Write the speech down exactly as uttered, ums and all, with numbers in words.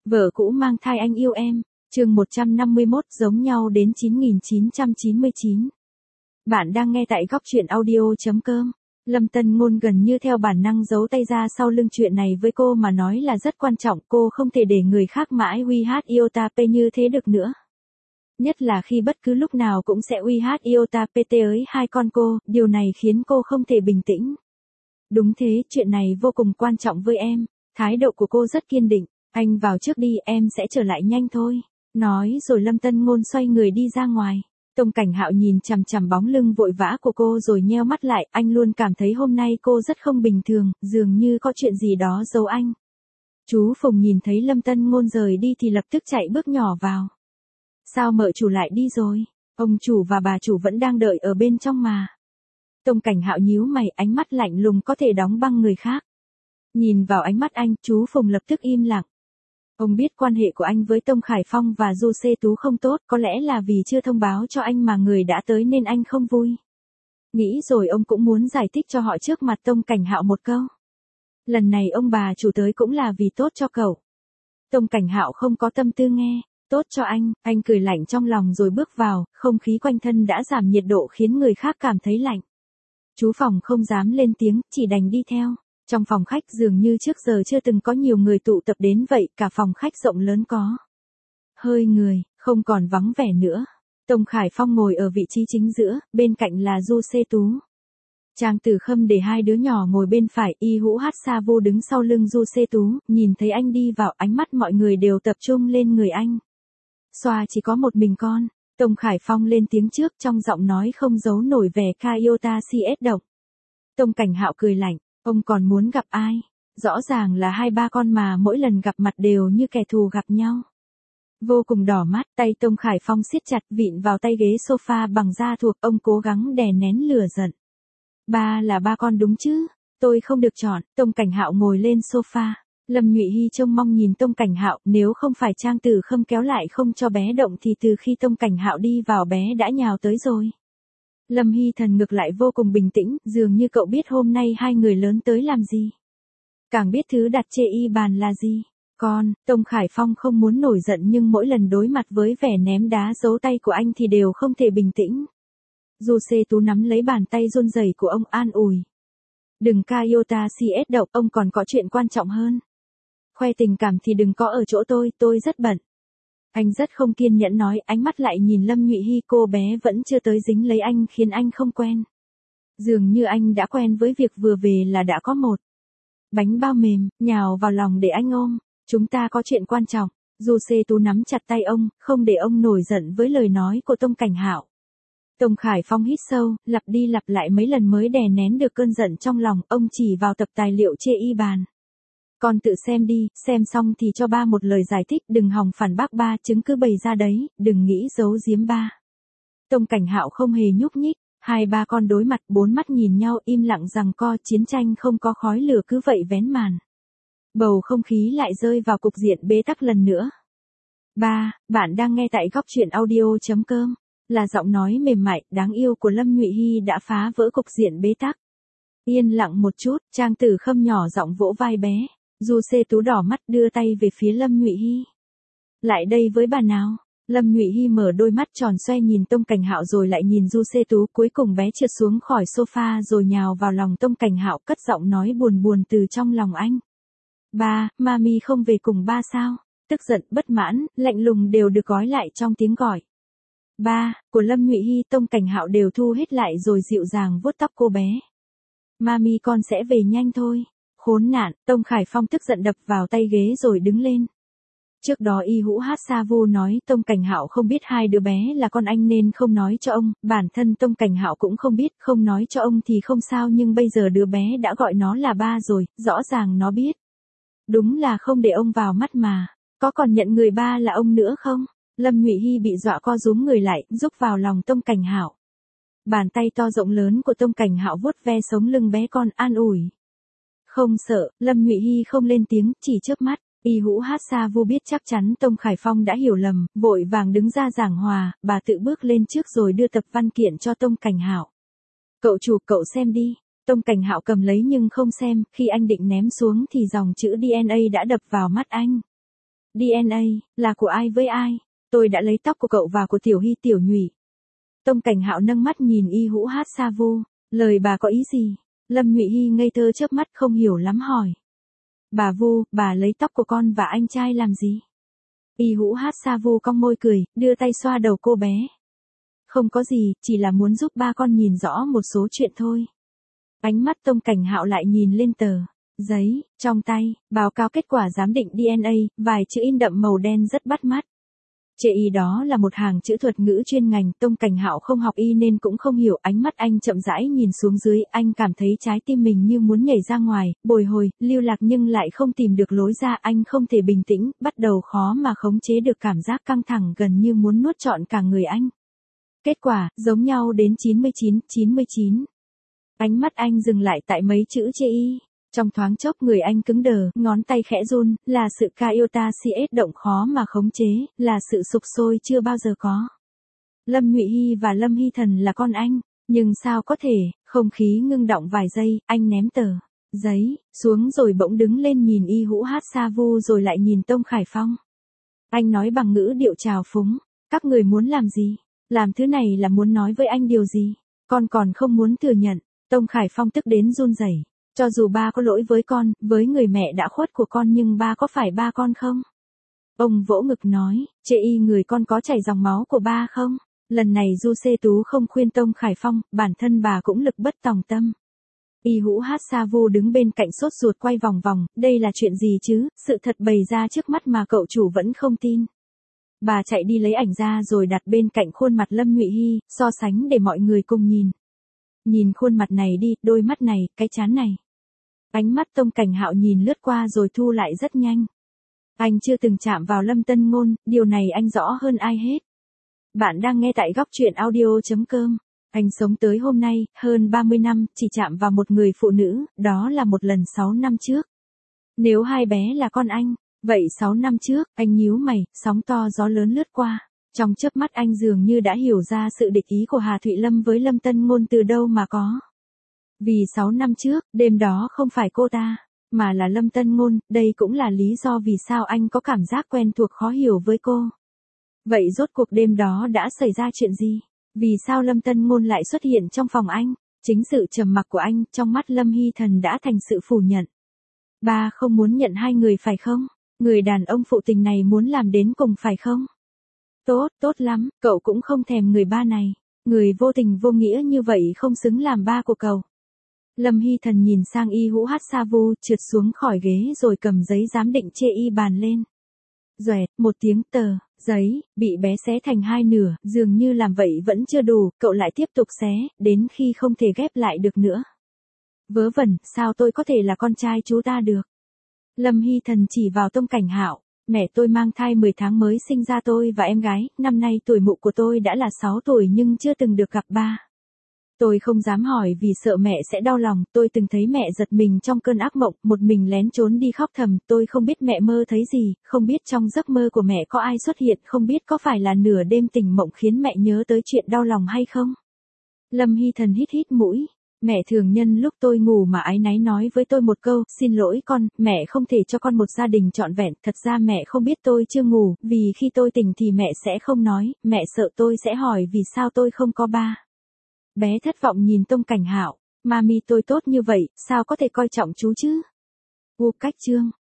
Vợ cũ mang thai anh yêu em, chương một trăm năm mươi mốt giống nhau đến chín nghìn chín trăm chín mươi chín. Bạn đang nghe tại góc truyện audio.com. Lâm Tân Ngôn gần như theo bản năng giấu tay ra sau lưng, chuyện này với cô mà nói là rất quan trọng, cô không thể để người khác mãi uy hát Iota P như thế được nữa. Nhất là khi bất cứ lúc nào cũng sẽ uy hát Iota pê tới hai con cô, điều này khiến cô không thể bình tĩnh. Đúng thế, chuyện này vô cùng quan trọng với em, thái độ của cô rất kiên định. Anh vào trước đi, em sẽ trở lại nhanh thôi. Nói rồi Lâm Tân Ngôn xoay người đi ra ngoài. Tông Cảnh Hạo nhìn chằm chằm bóng lưng vội vã của cô rồi nheo mắt lại, anh luôn cảm thấy hôm nay cô rất không bình thường, dường như có chuyện gì đó giấu anh. Chú Phùng nhìn thấy Lâm Tân Ngôn rời đi thì lập tức chạy bước nhỏ vào. Sao mợ chủ lại đi rồi? Ông chủ và bà chủ vẫn đang đợi ở bên trong mà. Tông Cảnh Hạo nhíu mày, ánh mắt lạnh lùng có thể đóng băng người khác. Nhìn vào ánh mắt anh, chú Phùng lập tức im lặng. Ông biết quan hệ của anh với Tông Khải Phong và Du Xê Tú không tốt, có lẽ là vì chưa thông báo cho anh mà người đã tới nên anh không vui. Nghĩ rồi ông cũng muốn giải thích cho họ trước mặt Tông Cảnh Hạo một câu. Lần này ông bà chủ tới cũng là vì tốt cho cậu. Tông Cảnh Hạo không có tâm tư nghe, tốt cho anh, anh cười lạnh trong lòng rồi bước vào, không khí quanh thân đã giảm nhiệt độ khiến người khác cảm thấy lạnh. Chú Phòng không dám lên tiếng, chỉ đành đi theo. Trong phòng khách dường như trước giờ chưa từng có nhiều người tụ tập đến vậy, cả phòng khách rộng lớn có hơi người, không còn vắng vẻ nữa. Tông Khải Phong ngồi ở vị trí chính giữa, bên cạnh là Du Xê Tú. Trang Tử Khâm để hai đứa nhỏ ngồi bên phải, Y Hữu Hát Sa Vô đứng sau lưng Du Xê Tú, nhìn thấy anh đi vào, ánh mắt mọi người đều tập trung lên người anh. Xoa chỉ có một mình con. Tông Khải Phong lên tiếng trước, trong giọng nói không giấu nổi vẻ ca Iota xê ét độc. Tông Cảnh Hạo cười lạnh. Ông còn muốn gặp ai? Rõ ràng là hai ba con mà mỗi lần gặp mặt đều như kẻ thù gặp nhau. Vô cùng đỏ mắt, tay Tông Khải Phong siết chặt vịn vào tay ghế sofa bằng da thuộc, ông cố gắng đè nén lửa giận. Ba là ba con đúng chứ? Tôi không được chọn. Tông Cảnh Hạo ngồi lên sofa. Lâm Nhụy Hy trông mong nhìn Tông Cảnh Hạo, nếu không phải Trang Tử Khâm kéo lại không cho bé động thì từ khi Tông Cảnh Hạo đi vào bé đã nhào tới rồi. Lâm Hy Thần ngược lại vô cùng bình tĩnh, dường như cậu biết hôm nay hai người lớn tới làm gì. Càng biết thứ đặt chê y bàn là gì. Con, Tông Khải Phong không muốn nổi giận nhưng mỗi lần đối mặt với vẻ ném đá giấu tay của anh thì đều không thể bình tĩnh. Du Xê Tú nắm lấy bàn tay run rẩy của ông an ủi. Đừng ca Iota xê ét độc, ông còn có chuyện quan trọng hơn. Khoe tình cảm thì đừng có ở chỗ tôi, tôi rất bận. Anh rất không kiên nhẫn nói, ánh mắt lại nhìn Lâm Nhụy Hy, cô bé vẫn chưa tới dính lấy anh khiến anh không quen. Dường như anh đã quen với việc vừa về là đã có một bánh bao mềm, nhào vào lòng để anh ôm. Chúng ta có chuyện quan trọng. Du Xê Tú nắm chặt tay ông, không để ông nổi giận với lời nói của Tông Cảnh Hạo. Tông Khải Phong hít sâu, lặp đi lặp lại mấy lần mới đè nén được cơn giận trong lòng, ông chỉ vào tập tài liệu chê y bàn. Con tự xem đi, xem xong thì cho ba một lời giải thích, đừng hòng phản bác ba, chứng cứ bày ra đấy, đừng nghĩ giấu giếm ba. Tông Cảnh Hạo không hề nhúc nhích, hai ba con đối mặt, bốn mắt nhìn nhau im lặng giằng co, chiến tranh không có khói lửa cứ vậy vén màn. Bầu không khí lại rơi vào cục diện bế tắc lần nữa. Ba, bạn đang nghe tại góc truyện audio.com, là giọng nói mềm mại, đáng yêu của Lâm Nhụy Hy đã phá vỡ cục diện bế tắc. Yên lặng một chút, Trang Tử Khâm nhỏ giọng vỗ vai bé. Du Xê Tú đỏ mắt đưa tay về phía Lâm Nhụy Hy. Lại đây với bà nào. Lâm Nhụy Hy mở đôi mắt tròn xoe nhìn Tông Cảnh Hạo rồi lại nhìn Du Xê Tú, cuối cùng bé trượt xuống khỏi sofa rồi nhào vào lòng Tông Cảnh Hạo, cất giọng nói buồn buồn từ trong lòng anh. Ba, mami không về cùng ba sao? Tức giận, bất mãn, lạnh lùng đều được gói lại trong tiếng gọi. Ba, của Lâm Nhụy Hy, Tông Cảnh Hạo đều thu hết lại rồi dịu dàng vuốt tóc cô bé. Mami con sẽ về nhanh thôi. Khốn nạn, Tông Khải Phong tức giận đập vào tay ghế rồi đứng lên. Trước đó Y Hữu Hát Sa Vu nói Tông Cảnh Hạo không biết hai đứa bé là con anh nên không nói cho ông, bản thân Tông Cảnh Hạo cũng không biết, không nói cho ông thì không sao nhưng bây giờ đứa bé đã gọi nó là ba rồi, rõ ràng nó biết. Đúng là không để ông vào mắt mà, có còn nhận người ba là ông nữa không? Lâm Nhụy Hy bị dọa co rúm người lại, rúc vào lòng Tông Cảnh Hạo. Bàn tay to rộng lớn của Tông Cảnh Hạo vuốt ve sống lưng bé con an ủi. Không sợ, Lâm Nhụy Hy không lên tiếng, chỉ chớp mắt. Y Hữu Hát Sa Vu biết chắc chắn Tông Khải Phong đã hiểu lầm, vội vàng đứng ra giảng hòa, bà tự bước lên trước rồi đưa tập văn kiện cho Tông Cảnh Hạo. Cậu chủ, cậu xem đi. Tông Cảnh Hạo cầm lấy nhưng không xem, khi anh định ném xuống thì dòng chữ đê en a đã đập vào mắt anh. đê en a, là của ai với ai? Tôi đã lấy tóc của cậu và của Tiểu Hy Tiểu Nhụy. Tông Cảnh Hạo nâng mắt nhìn Y Hữu Hát Sa Vu, lời bà có ý gì? Lâm Nhụy Hy ngây thơ chớp mắt không hiểu lắm hỏi. Bà Vu, bà lấy tóc của con và anh trai làm gì? Y Hữu Hát Sa Vu cong môi cười, đưa tay xoa đầu cô bé. Không có gì, chỉ là muốn giúp ba con nhìn rõ một số chuyện thôi. Ánh mắt Tông Cảnh Hạo lại nhìn lên tờ giấy trong tay, báo cáo kết quả giám định đê en a, vài chữ in đậm màu đen rất bắt mắt. Chê y đó là một hàng chữ thuật ngữ chuyên ngành, Tông Cảnh Hạo không học y nên cũng không hiểu, ánh mắt anh chậm rãi nhìn xuống dưới, anh cảm thấy trái tim mình như muốn nhảy ra ngoài, bồi hồi, lưu lạc nhưng lại không tìm được lối ra, anh không thể bình tĩnh, bắt đầu khó mà khống chế được cảm giác căng thẳng gần như muốn nuốt trọn cả người anh. Kết quả, giống nhau đến chín mươi chín, chín mươi chín. Ánh mắt anh dừng lại tại mấy chữ chê y. Trong thoáng chốc người anh cứng đờ, ngón tay khẽ run, là sự iota cs động khó mà khống chế, là sự sục sôi chưa bao giờ có. Lâm Nhụy Hy và Lâm Hy Thần là con anh, nhưng sao có thể, không khí ngưng động vài giây, anh ném tờ giấy xuống rồi bỗng đứng lên nhìn Y Hữu Hát Sa Vu rồi lại nhìn Tông Khải Phong. Anh nói bằng ngữ điệu trào phúng, các người muốn làm gì? Làm thứ này là muốn nói với anh điều gì? Con còn không muốn thừa nhận. Tông Khải Phong tức đến run rẩy. Cho dù ba có lỗi với con, với người mẹ đã khuất của con nhưng ba có phải ba con không? Ông vỗ ngực nói, chê y người con có chảy dòng máu của ba không? Lần này Du Xê Tú không khuyên Tông Khải Phong, bản thân bà cũng lực bất tòng tâm. Y Hữu Hát Sa Vu đứng bên cạnh sốt ruột quay vòng vòng, đây là chuyện gì chứ, sự thật bày ra trước mắt mà cậu chủ vẫn không tin. Bà chạy đi lấy ảnh ra rồi đặt bên cạnh khuôn mặt Lâm Nhụy Hy, so sánh để mọi người cùng nhìn. Nhìn khuôn mặt này đi, đôi mắt này, cái trán này. Ánh mắt Tông Cảnh Hạo nhìn lướt qua rồi thu lại rất nhanh. Anh chưa từng chạm vào Lâm Tân Ngôn, điều này anh rõ hơn ai hết. Bạn đang nghe tại góc truyện audio chấm com. Anh sống tới hôm nay, hơn ba mươi năm, chỉ chạm vào một người phụ nữ, đó là một lần sáu năm trước. Nếu hai bé là con anh, vậy sáu năm trước, anh nhíu mày, sóng to gió lớn lướt qua. Trong chớp mắt anh dường như đã hiểu ra sự địch ý của Hà Thụy Lâm với Lâm Tân Ngôn từ đâu mà có. Vì sáu năm trước, đêm đó không phải cô ta, mà là Lâm Tân Ngôn, đây cũng là lý do vì sao anh có cảm giác quen thuộc khó hiểu với cô. Vậy rốt cuộc đêm đó đã xảy ra chuyện gì? Vì sao Lâm Tân Ngôn lại xuất hiện trong phòng anh? Chính sự trầm mặc của anh trong mắt Lâm Hy Thần đã thành sự phủ nhận. Ba không muốn nhận hai người phải không? Người đàn ông phụ tình này muốn làm đến cùng phải không? Tốt, tốt lắm, cậu cũng không thèm người ba này. Người vô tình vô nghĩa như vậy không xứng làm ba của cậu. Lâm Hy Thần nhìn sang Y Hữu Hát Sa Vu, trượt xuống khỏi ghế rồi cầm giấy giám định chê y bàn lên. Doẹt, một tiếng tờ, giấy, bị bé xé thành hai nửa, dường như làm vậy vẫn chưa đủ, cậu lại tiếp tục xé, đến khi không thể ghép lại được nữa. Vớ vẩn, sao tôi có thể là con trai chú ta được? Lâm Hy Thần chỉ vào Tông Cảnh Hạo, mẹ tôi mang thai mười tháng mới sinh ra tôi và em gái, năm nay tuổi mụ của tôi đã là sáu tuổi nhưng chưa từng được gặp ba. Tôi không dám hỏi vì sợ mẹ sẽ đau lòng, tôi từng thấy mẹ giật mình trong cơn ác mộng, một mình lén trốn đi khóc thầm, tôi không biết mẹ mơ thấy gì, không biết trong giấc mơ của mẹ có ai xuất hiện, không biết có phải là nửa đêm tỉnh mộng khiến mẹ nhớ tới chuyện đau lòng hay không. Lâm Hy Thần hít hít mũi, mẹ thường nhân lúc tôi ngủ mà áy náy nói với tôi một câu, xin lỗi con, mẹ không thể cho con một gia đình trọn vẹn, thật ra mẹ không biết tôi chưa ngủ, vì khi tôi tỉnh thì mẹ sẽ không nói, mẹ sợ tôi sẽ hỏi vì sao tôi không có ba. Bé thất vọng nhìn Tông Cảnh Hạo, mami tôi tốt như vậy, sao có thể coi trọng chú chứ? U cách chương.